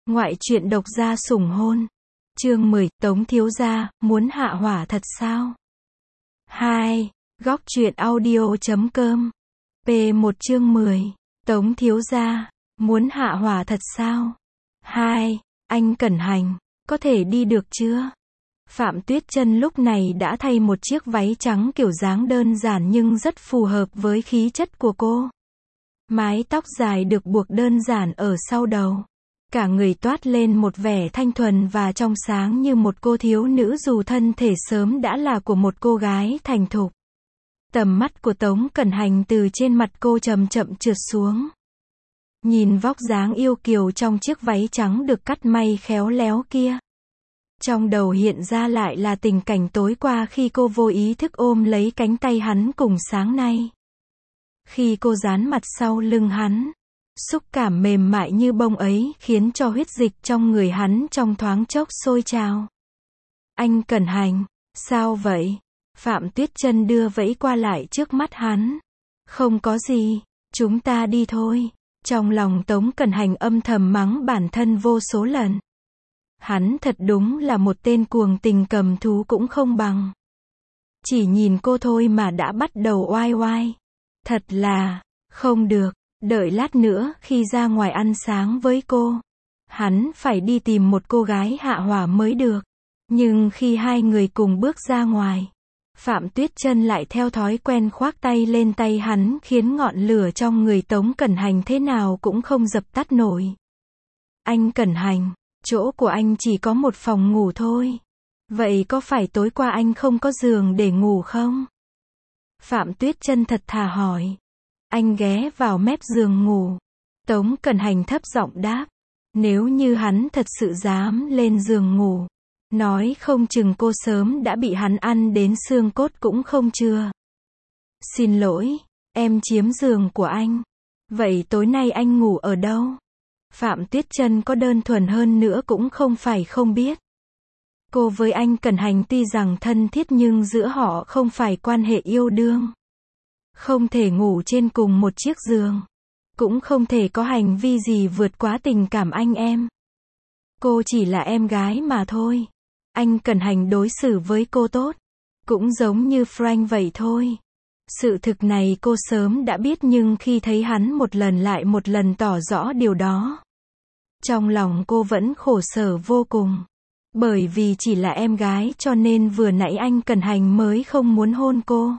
Ngoại truyện độc gia sủng hôn. Chương 10, Tống thiếu gia, muốn hạ hỏa thật sao? 2. Góc truyện audio.com. P1 chương 10. Tống thiếu gia, muốn hạ hỏa thật sao? 2. Anh Cẩn Hành, có thể đi được chưa? Phạm Tuyết Chân lúc này đã thay một chiếc váy trắng kiểu dáng đơn giản nhưng rất phù hợp với khí chất của cô. Mái tóc dài được buộc đơn giản ở sau đầu. Cả người toát lên một vẻ thanh thuần và trong sáng như một cô thiếu nữ dù thân thể sớm đã là của một cô gái thành thục. Tầm mắt của Tống Cẩn Hành từ trên mặt cô chậm chậm trượt xuống. Nhìn vóc dáng yêu kiều trong chiếc váy trắng được cắt may khéo léo kia. Trong đầu hiện ra lại là tình cảnh tối qua khi cô vô ý thức ôm lấy cánh tay hắn cùng sáng nay. Khi cô dán mặt sau lưng hắn. Xúc cảm mềm mại như bông ấy khiến cho huyết dịch trong người hắn trong thoáng chốc sôi trào. Anh Cẩn Hành, sao vậy? Phạm Tuyết Chân đưa vẫy qua lại trước mắt hắn. Không có gì, chúng ta đi thôi. Trong lòng Tống Cẩn Hành âm thầm mắng bản thân vô số lần. Hắn thật đúng là một tên cuồng tình cầm thú cũng không bằng. Chỉ nhìn cô thôi mà đã bắt đầu oai oai. Thật là, không được. Đợi lát nữa khi ra ngoài ăn sáng với cô, hắn phải đi tìm một cô gái hạ hỏa mới được. Nhưng khi hai người cùng bước ra ngoài, Phạm Tuyết Chân lại theo thói quen khoác tay lên tay hắn khiến ngọn lửa trong người Tống Cẩn Hành thế nào cũng không dập tắt nổi. Anh Cẩn Hành, chỗ của anh chỉ có một phòng ngủ thôi. Vậy có phải tối qua anh không có giường để ngủ không? Phạm Tuyết Chân thật thà hỏi. Anh ghé vào mép giường ngủ. Tống Cẩn Hành thấp giọng đáp. Nếu như hắn thật sự dám lên giường ngủ, nói không chừng cô sớm đã bị hắn ăn đến xương cốt cũng không chưa. Xin lỗi, em chiếm giường của anh. Vậy tối nay anh ngủ ở đâu? Phạm Tuyết Chân có đơn thuần hơn nữa cũng không phải không biết. Cô với anh Cẩn Hành tuy rằng thân thiết nhưng giữa họ không phải quan hệ yêu đương. Không thể ngủ trên cùng một chiếc giường. Cũng không thể có hành vi gì vượt quá tình cảm anh em. Cô chỉ là em gái mà thôi. Anh Cẩn Hành đối xử với cô tốt. Cũng giống như Frank vậy thôi. Sự thực này cô sớm đã biết nhưng khi thấy hắn một lần lại một lần tỏ rõ điều đó. Trong lòng cô vẫn khổ sở vô cùng. Bởi vì chỉ là em gái cho nên vừa nãy anh Cẩn Hành mới không muốn hôn cô.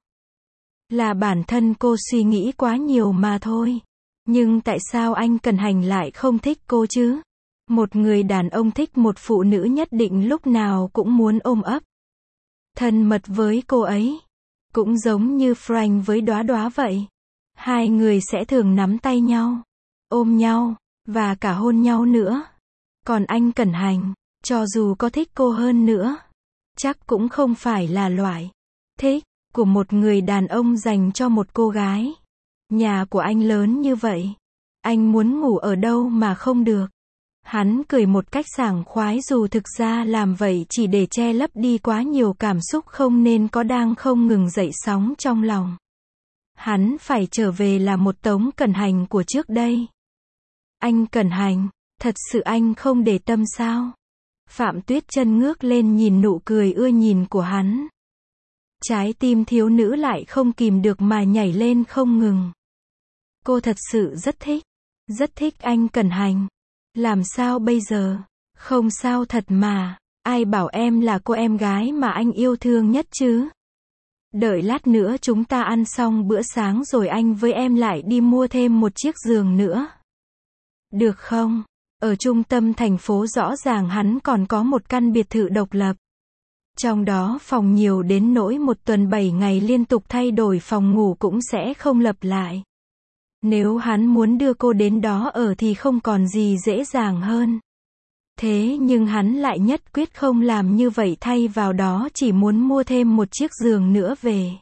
Là bản thân cô suy nghĩ quá nhiều mà thôi. Nhưng tại sao anh Cẩn Hành lại không thích cô chứ? Một người đàn ông thích một phụ nữ nhất định lúc nào cũng muốn ôm ấp. Thân mật với cô ấy. Cũng giống như Frank với Đóa Đóa vậy. Hai người sẽ thường nắm tay nhau, ôm nhau, và cả hôn nhau nữa. Còn anh Cẩn Hành, cho dù có thích cô hơn nữa, chắc cũng không phải là loại thích của một người đàn ông dành cho một cô gái. Nhà của anh lớn như vậy, anh muốn ngủ ở đâu mà không được. Hắn cười một cách sảng khoái dù thực ra làm vậy chỉ để che lấp đi quá nhiều cảm xúc không nên có đang không ngừng dậy sóng trong lòng. Hắn phải trở về là một Tống Cẩn Hành của trước đây. Anh Cẩn Hành, thật sự anh không để tâm sao? Phạm Tuyết Chân ngước lên nhìn nụ cười ưa nhìn của hắn. Trái tim thiếu nữ lại không kìm được mà nhảy lên không ngừng. Cô thật sự rất thích anh Cẩn Hành. Làm sao bây giờ? Không sao thật mà, ai bảo em là cô em gái mà anh yêu thương nhất chứ? Đợi lát nữa chúng ta ăn xong bữa sáng rồi anh với em lại đi mua thêm một chiếc giường nữa. Được không? Ở trung tâm thành phố rõ ràng hắn còn có một căn biệt thự độc lập. Trong đó phòng nhiều đến nỗi một tuần 7 ngày liên tục thay đổi phòng ngủ cũng sẽ không lặp lại. Nếu hắn muốn đưa cô đến đó ở thì không còn gì dễ dàng hơn. Thế nhưng hắn lại nhất quyết không làm như vậy thay vào đó chỉ muốn mua thêm một chiếc giường nữa về.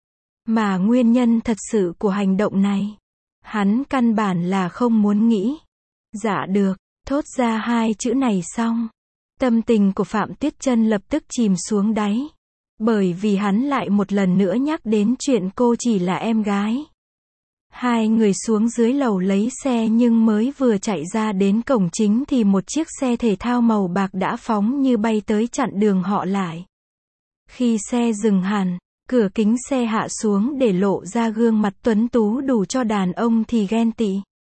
Mà nguyên nhân thật sự của hành động này, hắn căn bản là không muốn nghĩ. Dạ được, thốt ra hai chữ này xong. Tâm tình của Phạm Tuyết Chân lập tức chìm xuống đáy. Bởi vì hắn lại một lần nữa nhắc đến chuyện cô chỉ là em gái. Hai người xuống dưới lầu lấy xe nhưng mới vừa chạy ra đến cổng chính thì một chiếc xe thể thao màu bạc đã phóng như bay tới chặn đường họ lại. Khi xe dừng hẳn, cửa kính xe hạ xuống để lộ ra gương mặt tuấn tú đủ cho đàn ông thì ghen tị.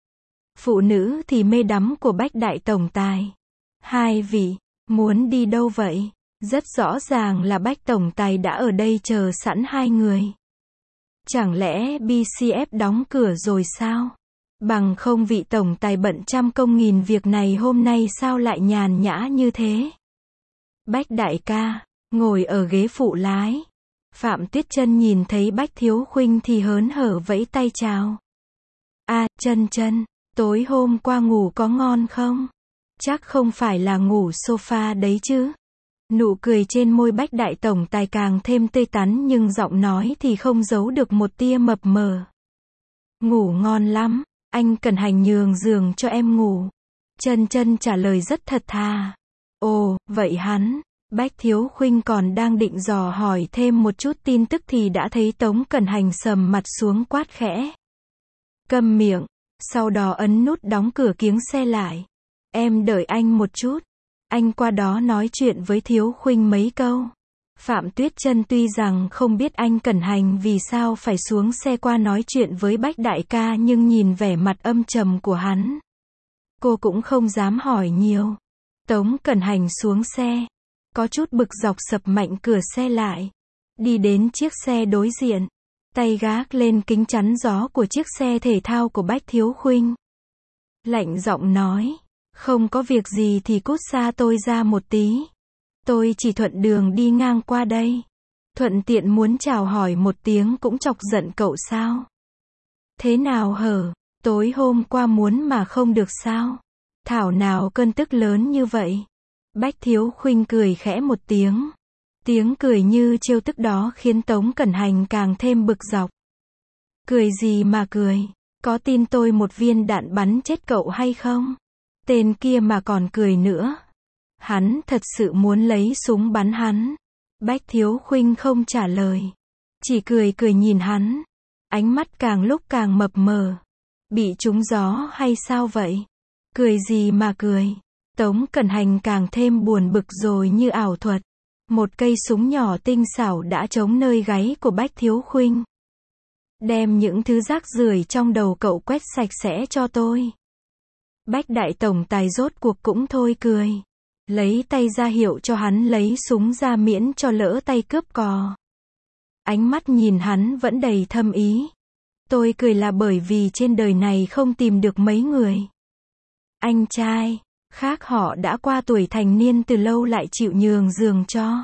Phụ nữ thì mê đắm của Bách đại tổng tài. Hai vị, muốn đi đâu vậy? Rất rõ ràng là Bách tổng tài đã ở đây chờ sẵn hai người. Chẳng lẽ BCF đóng cửa rồi sao? Bằng không vị tổng tài bận trăm công nghìn việc này hôm nay sao lại nhàn nhã như thế? Bách đại ca, ngồi ở ghế phụ lái. Phạm Tuyết Chân nhìn thấy Bách Thiếu Khuynh thì hớn hở vẫy tay chào. À, Chân Chân, tối hôm qua ngủ có ngon không? Chắc không phải là ngủ sofa đấy chứ? Nụ cười trên môi Bách đại tổng tài càng thêm tươi tắn nhưng giọng nói thì không giấu được một tia mập mờ. Ngủ ngon lắm, anh Cẩn Hành nhường giường cho em ngủ. Chân Chân trả lời rất thật thà. Ồ, vậy hắn. Bách Thiếu Khuynh còn đang định dò hỏi thêm một chút tin tức thì đã thấy Tống Cẩn Hành sầm mặt xuống quát khẽ. Câm miệng, sau đó ấn nút đóng cửa kiếng xe lại. Em đợi anh một chút. Anh qua đó nói chuyện với Thiếu Khuynh mấy câu. Phạm Tuyết Chân tuy rằng không biết anh Cẩn Hành vì sao phải xuống xe qua nói chuyện với Bách đại ca nhưng nhìn vẻ mặt âm trầm của hắn, cô cũng không dám hỏi nhiều. Tống Cẩn Hành xuống xe, có chút bực dọc sập mạnh cửa xe lại, đi đến chiếc xe đối diện, tay gác lên kính chắn gió của chiếc xe thể thao của Bách Thiếu Khuynh. Lạnh giọng nói, không có việc gì thì cút xa tôi ra một tí. Tôi chỉ thuận đường đi ngang qua đây. Thuận tiện muốn chào hỏi một tiếng cũng chọc giận cậu sao? Thế nào hở? Tối hôm qua muốn mà không được sao? Thảo nào cơn tức lớn như vậy? Bách Thiếu Khuynh cười khẽ một tiếng. Tiếng cười như trêu tức đó khiến Tống Cẩn Hành càng thêm bực dọc. Cười gì mà cười? Có tin tôi một viên đạn bắn chết cậu hay không? Tên kia mà còn cười nữa. Hắn thật sự muốn lấy súng bắn hắn. Bách Thiếu Khuynh không trả lời, chỉ cười cười nhìn hắn. Ánh mắt càng lúc càng mập mờ. Bị trúng gió hay sao vậy? Cười gì mà cười? Tống Cẩn Hành càng thêm buồn bực rồi như ảo thuật. Một cây súng nhỏ tinh xảo đã chống nơi gáy của Bách Thiếu Khuynh. Đem những thứ rác rưởi trong đầu cậu quét sạch sẽ cho tôi. Bách đại tổng tài rốt cuộc cũng thôi cười. Lấy tay ra hiệu cho hắn lấy súng ra miễn cho lỡ tay cướp cò. Ánh mắt nhìn hắn vẫn đầy thâm ý. Tôi cười là bởi vì trên đời này không tìm được mấy người. Anh trai khác họ đã qua tuổi thành niên từ lâu lại chịu nhường giường cho.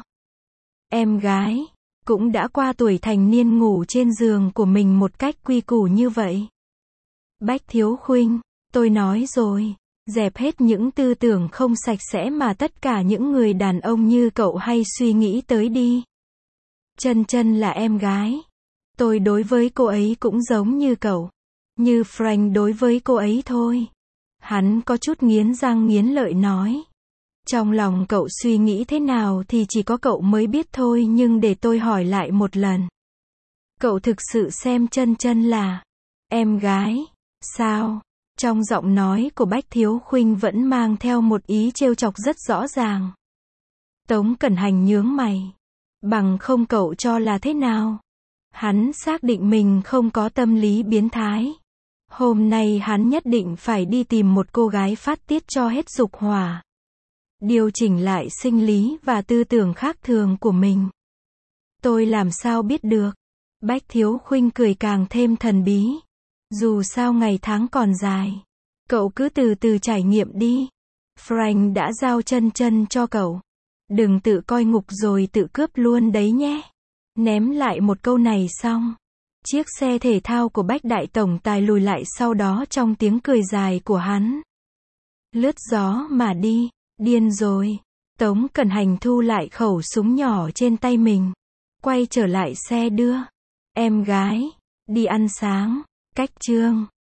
Em gái cũng đã qua tuổi thành niên ngủ trên giường của mình một cách quy củ như vậy. Bách Thiếu Khuynh, tôi nói rồi, dẹp hết những tư tưởng không sạch sẽ mà tất cả những người đàn ông như cậu hay suy nghĩ tới đi. Chân Chân là em gái. Tôi đối với cô ấy cũng giống như cậu. Như Frank đối với cô ấy thôi. Hắn có chút nghiến răng nghiến lợi nói. Trong lòng cậu suy nghĩ thế nào thì chỉ có cậu mới biết thôi, nhưng để tôi hỏi lại một lần. Cậu thực sự xem Chân Chân là em gái, sao? Trong giọng nói của Bách Thiếu Khuynh vẫn mang theo một ý trêu chọc rất rõ ràng. Tống Cẩn Hành nhướng mày. Bằng không cậu cho là thế nào? Hắn xác định mình không có tâm lý biến thái. Hôm nay hắn nhất định phải đi tìm một cô gái phát tiết cho hết dục hỏa. Điều chỉnh lại sinh lý và tư tưởng khác thường của mình. Tôi làm sao biết được? Bách Thiếu Khuynh cười càng thêm thần bí. Dù sao ngày tháng còn dài. Cậu cứ từ từ trải nghiệm đi. Frank đã giao Chân Chân cho cậu. Đừng tự coi ngục rồi tự cướp luôn đấy nhé. Ném lại một câu này xong. Chiếc xe thể thao của Bách đại tổng tài lùi lại sau đó trong tiếng cười dài của hắn. Lướt gió mà đi. Điên rồi. Tống Cẩn Hành thu lại khẩu súng nhỏ trên tay mình. Quay trở lại xe đưa. Em gái. Đi ăn sáng. Cách chương.